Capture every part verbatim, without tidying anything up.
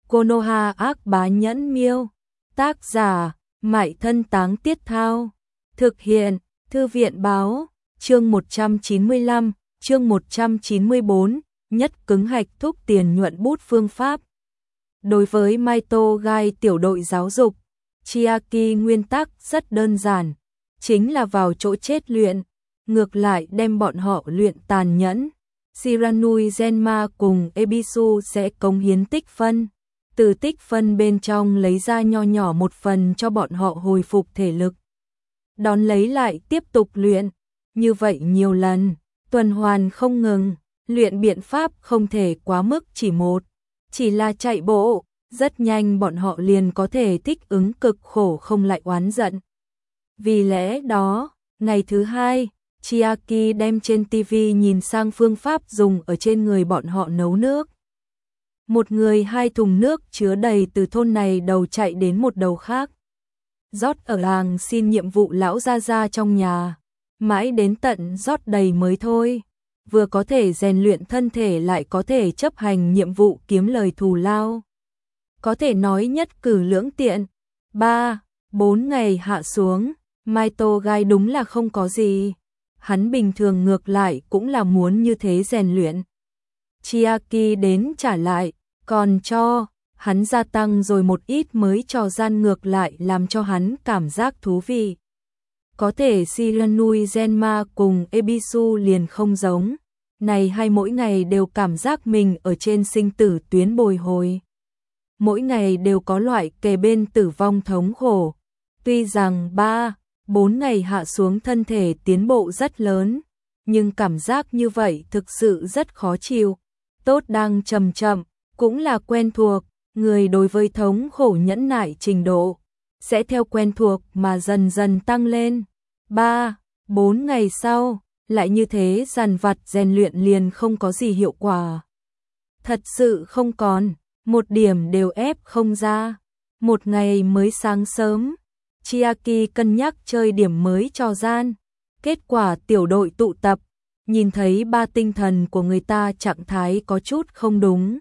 Konoha ác bá nhẫn miêu. Tác giả, Mại Thân Táng Tiết Thao. Thực hiện, Thư viện báo, chương một trăm chín mươi lăm, chương một trăm chín mươi bốn, nhất cứng hạch thúc tiền nhuận bút phương pháp. Đối với Maito Gai tiểu đội giáo dục, Chiaki nguyên tắc rất đơn giản, chính là vào chỗ chết luyện, ngược lại đem bọn họ luyện tàn nhẫn. Shiranui Genma cùng Ebisu sẽ cống hiến tích phân, từ tích phân bên trong lấy ra nho nhỏ một phần cho bọn họ hồi phục thể lực. Đón lấy lại tiếp tục luyện, như vậy nhiều lần, tuần hoàn không ngừng, luyện biện pháp không thể quá mức chỉ một, chỉ là chạy bộ, rất nhanh bọn họ liền có thể thích ứng cực khổ không lại oán giận. Vì lẽ đó, ngày thứ hai, Chiaki đem trên ti vi nhìn sang phương pháp dùng ở trên người bọn họ nấu nước. Một người hai thùng nước chứa đầy từ thôn này đầu chạy đến một đầu khác. Rót ở làng xin nhiệm vụ lão gia gia trong nhà, mãi đến tận rót đầy mới thôi. Vừa có thể rèn luyện thân thể lại có thể chấp hành nhiệm vụ kiếm lời thù lao. Có thể nói nhất cử lưỡng tiện. Ba, bốn ngày hạ xuống, Maito Gai đúng là không có gì. Hắn bình thường ngược lại cũng là muốn như thế rèn luyện. Chiaki đến trả lại, còn cho hắn gia tăng rồi một ít mới trò gian ngược lại làm cho hắn cảm giác thú vị. Có thể Shiranui Genma cùng Ebisu liền không giống. Này hai mỗi ngày đều cảm giác mình ở trên sinh tử tuyến bồi hồi. Mỗi ngày đều có loại kề bên tử vong thống khổ. Tuy rằng ba, bốn ngày hạ xuống thân thể tiến bộ rất lớn, nhưng cảm giác như vậy thực sự rất khó chịu. Tốt đang chậm chậm, cũng là quen thuộc, người đối với thống khổ nhẫn nại trình độ, sẽ theo quen thuộc mà dần dần tăng lên. Ba, bốn ngày sau, lại như thế dằn vặt rèn luyện liền không có gì hiệu quả. Thật sự không còn, một điểm đều ép không ra. Một ngày mới sáng sớm, Chiaki cân nhắc chơi điểm mới cho gian. Kết quả tiểu đội tụ tập, nhìn thấy ba tinh thần của người ta trạng thái có chút không đúng.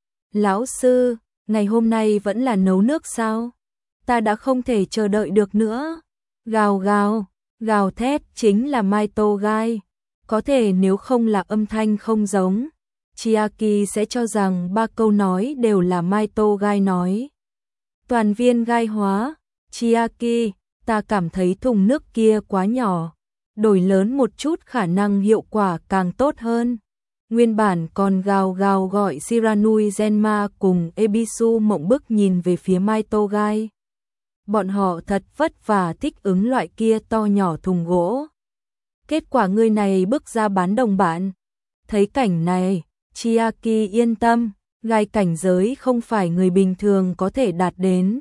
Lão sư, ngày hôm nay vẫn là nấu nước sao? Ta đã không thể chờ đợi được nữa. Gào gào, gào thét chính là Maito Gai. Có thể nếu không là âm thanh không giống, Chiaki sẽ cho rằng ba câu nói đều là Maito Gai nói. Toàn viên gai hóa, Chiaki, ta cảm thấy thùng nước kia quá nhỏ, đổi lớn một chút khả năng hiệu quả càng tốt hơn. Nguyên bản còn gào gào gọi Shiranui Genma cùng Ebisu mộng bức nhìn về phía Maito Gai. Bọn họ thật vất vả thích ứng loại kia to nhỏ thùng gỗ. Kết quả người này bước ra bán đồng bạn. Thấy cảnh này, Chiaki yên tâm, Gai cảnh giới không phải người bình thường có thể đạt đến.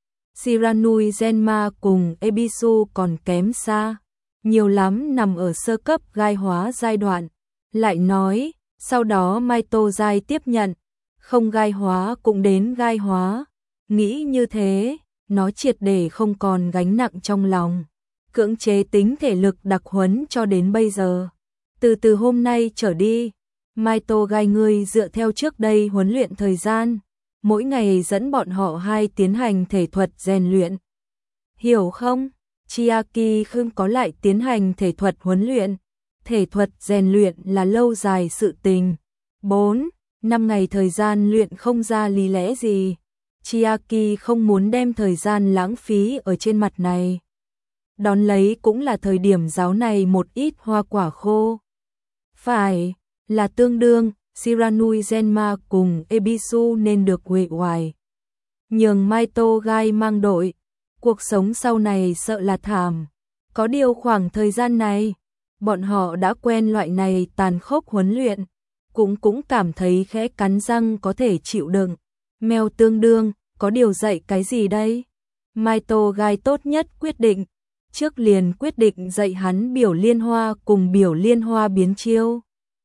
Shiranui Genma cùng Ebisu còn kém xa, nhiều lắm nằm ở sơ cấp gai hóa giai đoạn. Lại nói, sau đó Maito Gai tiếp nhận, không gai hóa cũng đến gai hóa. Nghĩ như thế, nó triệt để không còn gánh nặng trong lòng. Cưỡng chế tính thể lực đặc huấn cho đến bây giờ. Từ từ hôm nay trở đi, Maito Gai ngươi dựa theo trước đây huấn luyện thời gian, mỗi ngày dẫn bọn họ hai tiến hành thể thuật rèn luyện. Hiểu không? Chiaki không có lại tiến hành thể thuật huấn luyện. Thể thuật rèn luyện là lâu dài sự tình. bốn, năm ngày thời gian luyện không ra lý lẽ gì. Chiaki không muốn đem thời gian lãng phí ở trên mặt này. Đón lấy cũng là thời điểm giáo này một ít hoa quả khô. Phải, là tương đương, Shiranui Genma cùng Ebisu nên được huệ hoài. Nhường Maito Gai mang đội, cuộc sống sau này sợ là thảm. Có điều khoảng thời gian này, bọn họ đã quen loại này tàn khốc huấn luyện, cũng cũng cảm thấy khẽ cắn răng có thể chịu đựng. Mèo tương đương, có điều dạy cái gì đây? Maito Gai tốt nhất quyết định, trước liền quyết định dạy hắn biểu liên hoa cùng biểu liên hoa biến chiêu.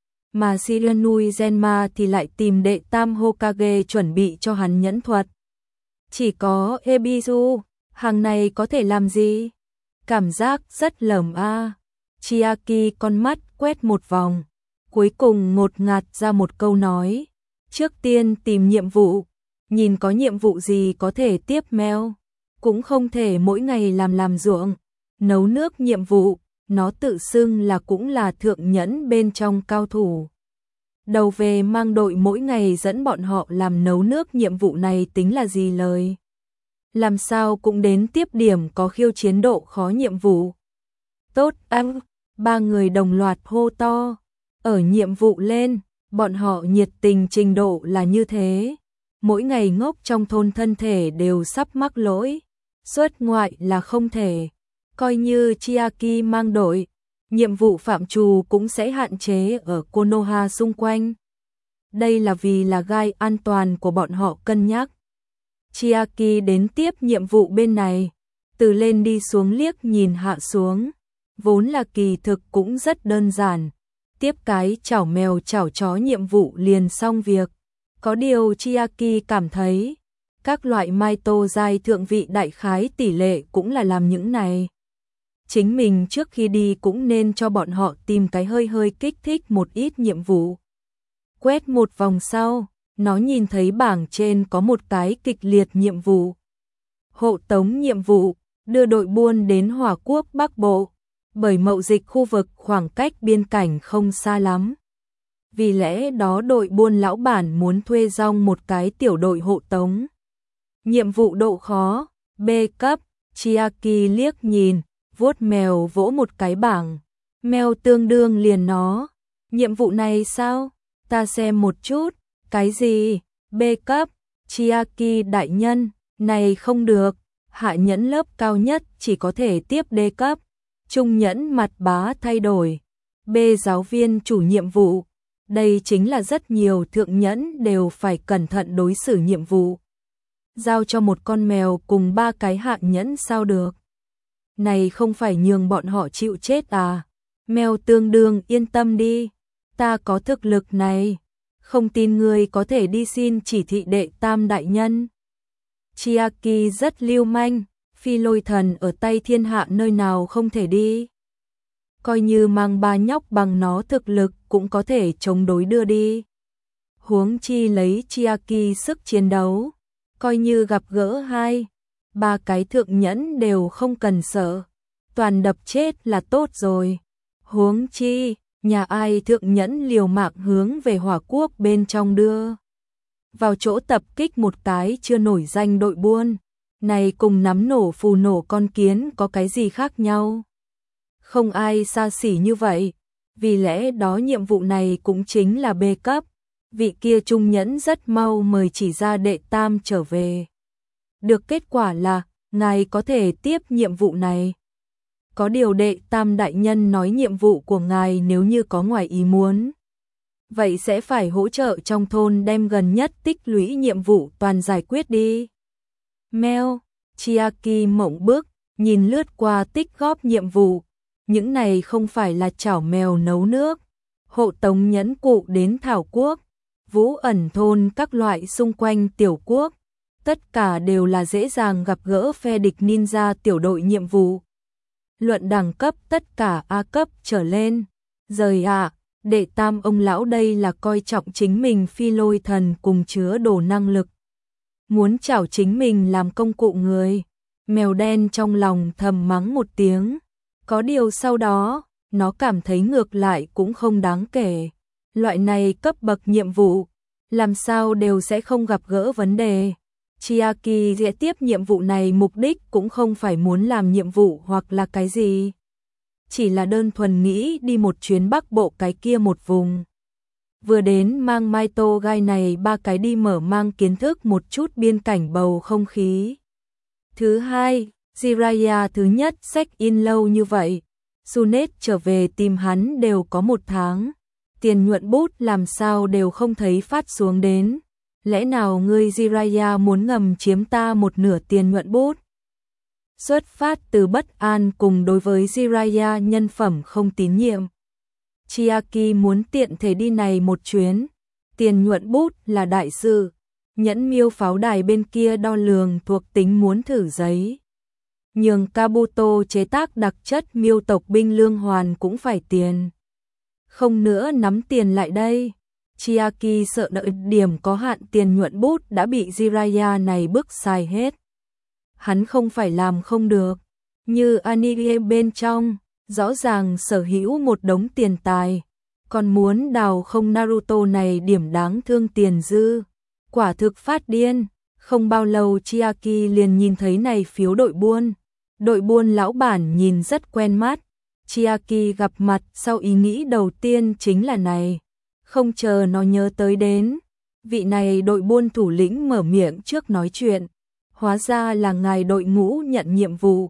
Mà Shiranui Genma thì lại tìm đệ tam Hokage chuẩn bị cho hắn nhẫn thuật. Chỉ có Ebisu, hàng này có thể làm gì? Cảm giác rất lởm a. À. Chiaki con mắt quét một vòng, cuối cùng ngột ngạt ra một câu nói. Trước tiên tìm nhiệm vụ, nhìn có nhiệm vụ gì có thể tiếp mail, cũng không thể mỗi ngày làm làm ruộng, nấu nước nhiệm vụ, nó tự xưng là cũng là thượng nhẫn bên trong cao thủ. Đầu về mang đội mỗi ngày dẫn bọn họ làm nấu nước nhiệm vụ này tính là gì lời. Làm sao cũng đến tiếp điểm có khiêu chiến độ khó nhiệm vụ. Tốt ăn, ba người đồng loạt hô to, ở nhiệm vụ lên, bọn họ nhiệt tình trình độ là như thế. Mỗi ngày ngốc trong thôn thân thể đều sắp mắc lỗi, xuất ngoại là không thể. Coi như Chiaki mang đội, nhiệm vụ phạm trù cũng sẽ hạn chế ở Konoha xung quanh. Đây là vì là gai an toàn của bọn họ cân nhắc. Chiaki đến tiếp nhiệm vụ bên này, từ lên đi xuống liếc nhìn hạ xuống, vốn là kỳ thực cũng rất đơn giản. Tiếp cái chảo mèo chảo chó nhiệm vụ liền xong việc. Có điều Chiaki cảm thấy, các loại Maito giai thượng vị đại khái tỷ lệ cũng là làm những này. Chính mình trước khi đi cũng nên cho bọn họ tìm cái hơi hơi kích thích một ít nhiệm vụ. Quét một vòng sau, nó nhìn thấy bảng trên có một cái kịch liệt nhiệm vụ. Hộ tống nhiệm vụ, đưa đội buôn đến Hỏa Quốc Bắc Bộ, bởi mậu dịch khu vực khoảng cách biên cảnh không xa lắm. Vì lẽ đó đội buôn lão bản muốn thuê rong một cái tiểu đội hộ tống. Nhiệm vụ độ khó, B cấp, Chiaki liếc nhìn, vuốt mèo vỗ một cái bảng. Mèo tương đương liền nó. Nhiệm vụ này sao? Ta xem một chút. Cái gì? B cấp, Chiaki đại nhân, này không được. Hạ nhẫn lớp cao nhất chỉ có thể tiếp D cấp. Trung nhẫn mặt bá thay đổi. B giáo viên chủ nhiệm vụ. Đây chính là rất nhiều thượng nhẫn đều phải cẩn thận đối xử nhiệm vụ. Giao cho một con mèo cùng ba cái hạ nhẫn sao được. Này không phải nhường bọn họ chịu chết à. Mèo tương đương yên tâm đi. Ta có thực lực này. Không tin ngươi có thể đi xin chỉ thị đệ tam đại nhân. Chiaki rất lưu manh. Phi lôi thần ở tay thiên hạ nơi nào không thể đi. Coi như mang ba nhóc bằng nó thực lực cũng có thể chống đối đưa đi. Huống chi lấy Chiaki sức chiến đấu. Coi như gặp gỡ hai, ba cái thượng nhẫn đều không cần sợ. Toàn đập chết là tốt rồi. Huống chi, nhà ai thượng nhẫn liều mạng hướng về Hỏa Quốc bên trong đưa. Vào chỗ tập kích một cái chưa nổi danh đội buôn. Này cùng nắm nổ phù nổ con kiến có cái gì khác nhau. Không ai xa xỉ như vậy. Vì lẽ đó nhiệm vụ này cũng chính là B cấp. Vị kia trung nhẫn rất mau mời chỉ ra đệ tam trở về. Được kết quả là, ngài có thể tiếp nhiệm vụ này. Có điều đệ tam đại nhân nói nhiệm vụ của ngài nếu như có ngoài ý muốn. Vậy sẽ phải hỗ trợ trong thôn đem gần nhất tích lũy nhiệm vụ toàn giải quyết đi. Mèo, Chiaki mộng bức, nhìn lướt qua tích góp nhiệm vụ. Những này không phải là chảo mèo nấu nước. Hộ tống nhẫn cụ đến Thảo Quốc. Vũ ẩn thôn các loại xung quanh tiểu quốc, tất cả đều là dễ dàng gặp gỡ phe địch ninja tiểu đội nhiệm vụ. Luận đẳng cấp tất cả A cấp trở lên. Rời ạ, à, đệ tam ông lão đây là coi trọng chính mình phi lôi thần cùng chứa đồ năng lực. Muốn chảo chính mình làm công cụ người. Mèo đen trong lòng thầm mắng một tiếng. Có điều sau đó, nó cảm thấy ngược lại cũng không đáng kể. Loại này cấp bậc nhiệm vụ, làm sao đều sẽ không gặp gỡ vấn đề. Chiaki sẽ tiếp nhiệm vụ này mục đích cũng không phải muốn làm nhiệm vụ hoặc là cái gì. Chỉ là đơn thuần nghĩ đi một chuyến Bắc Bộ cái kia một vùng. Vừa đến mang Maito gai này ba cái đi mở mang kiến thức một chút biên cảnh bầu không khí. Thứ hai, Jiraiya thứ nhất check in lâu như vậy. Sunet trở về tìm hắn đều có một tháng. Tiền nhuận bút làm sao đều không thấy phát xuống đến. Lẽ nào ngươi Jiraiya muốn ngầm chiếm ta một nửa tiền nhuận bút? Xuất phát từ bất an cùng đối với Jiraiya nhân phẩm không tín nhiệm. Chiaki muốn tiện thể đi này một chuyến. Tiền nhuận bút là đại sự. Nhẫn miêu pháo đài bên kia đo lường thuộc tính muốn thử giấy. Nhường Kabuto chế tác đặc chất miêu tộc binh lương hoàn cũng phải tiền. Không nữa nắm tiền lại đây. Chiaki sợ nợ điểm có hạn tiền nhuận bút đã bị Jiraiya này bức xài hết. Hắn không phải làm không được, như anime bên trong, rõ ràng sở hữu một đống tiền tài, còn muốn đào không Naruto này điểm đáng thương tiền dư. Quả thực phát điên, không bao lâu Chiaki liền nhìn thấy này phiếu đội buôn. Đội buôn lão bản nhìn rất quen mắt, Chiaki gặp mặt sau ý nghĩ đầu tiên chính là này. Không chờ nó nhớ tới đến, vị này đội buôn thủ lĩnh mở miệng trước nói chuyện. Hóa ra là ngài đội ngũ nhận nhiệm vụ.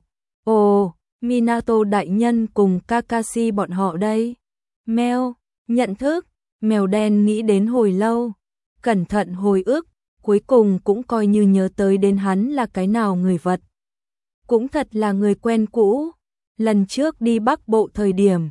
Ồ, Minato đại nhân cùng Kakashi bọn họ đây. Mèo, nhận thức, mèo đen nghĩ đến hồi lâu, cẩn thận hồi ức, cuối cùng cũng coi như nhớ tới đến hắn là cái nào người vật. Cũng thật là người quen cũ, lần trước đi Bắc Bộ thời điểm,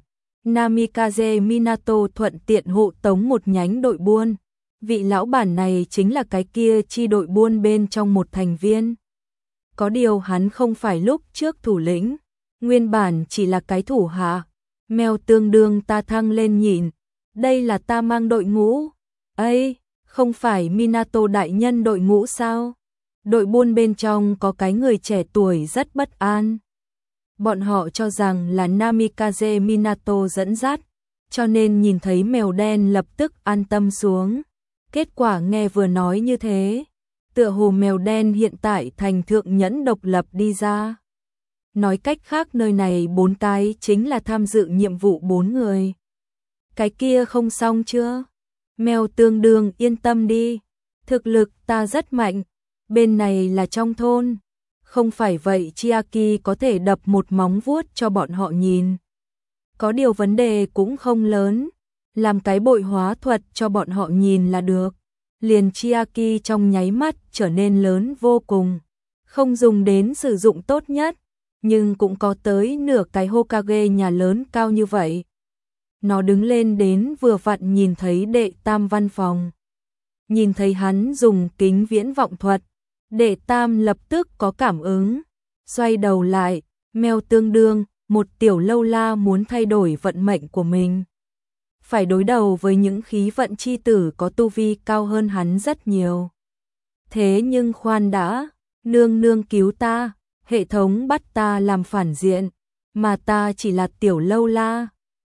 Namikaze Minato thuận tiện hộ tống một nhánh đội buôn. Vị lão bản này chính là cái kia chi đội buôn bên trong một thành viên. Có điều hắn không phải lúc trước thủ lĩnh, nguyên bản chỉ là cái thủ hạ. Mèo tương đương ta thăng lên nhìn, đây là ta mang đội ngũ. Ây, không phải Minato đại nhân đội ngũ sao? Đội buôn bên trong có cái người trẻ tuổi rất bất an. Bọn họ cho rằng là Namikaze Minato dẫn dắt, cho nên nhìn thấy mèo đen lập tức an tâm xuống. Kết quả nghe vừa nói như thế, tựa hồ mèo đen hiện tại thành thượng nhẫn độc lập đi ra. Nói cách khác nơi này bốn cái chính là tham dự nhiệm vụ bốn người. Cái kia không xong chưa? Mèo tương đương yên tâm đi, thực lực ta rất mạnh, bên này là trong thôn. Không phải vậy Chiaki có thể đập một móng vuốt cho bọn họ nhìn. Có điều vấn đề cũng không lớn, làm cái bội hóa thuật cho bọn họ nhìn là được. Liền Chiaki trong nháy mắt trở nên lớn vô cùng, không dùng đến sử dụng tốt nhất, nhưng cũng có tới nửa cái Hokage nhà lớn cao như vậy. Nó đứng lên đến vừa vặn nhìn thấy đệ tam văn phòng. Nhìn thấy hắn dùng kính viễn vọng thuật, đệ tam lập tức có cảm ứng, xoay đầu lại, mèo tương đương, một tiểu lâu la muốn thay đổi vận mệnh của mình. Phải đối đầu với những khí vận chi tử có tu vi cao hơn hắn rất nhiều. Thế nhưng khoan đã, nương nương cứu ta, hệ thống bắt ta làm phản diện, mà ta chỉ là tiểu lâu la,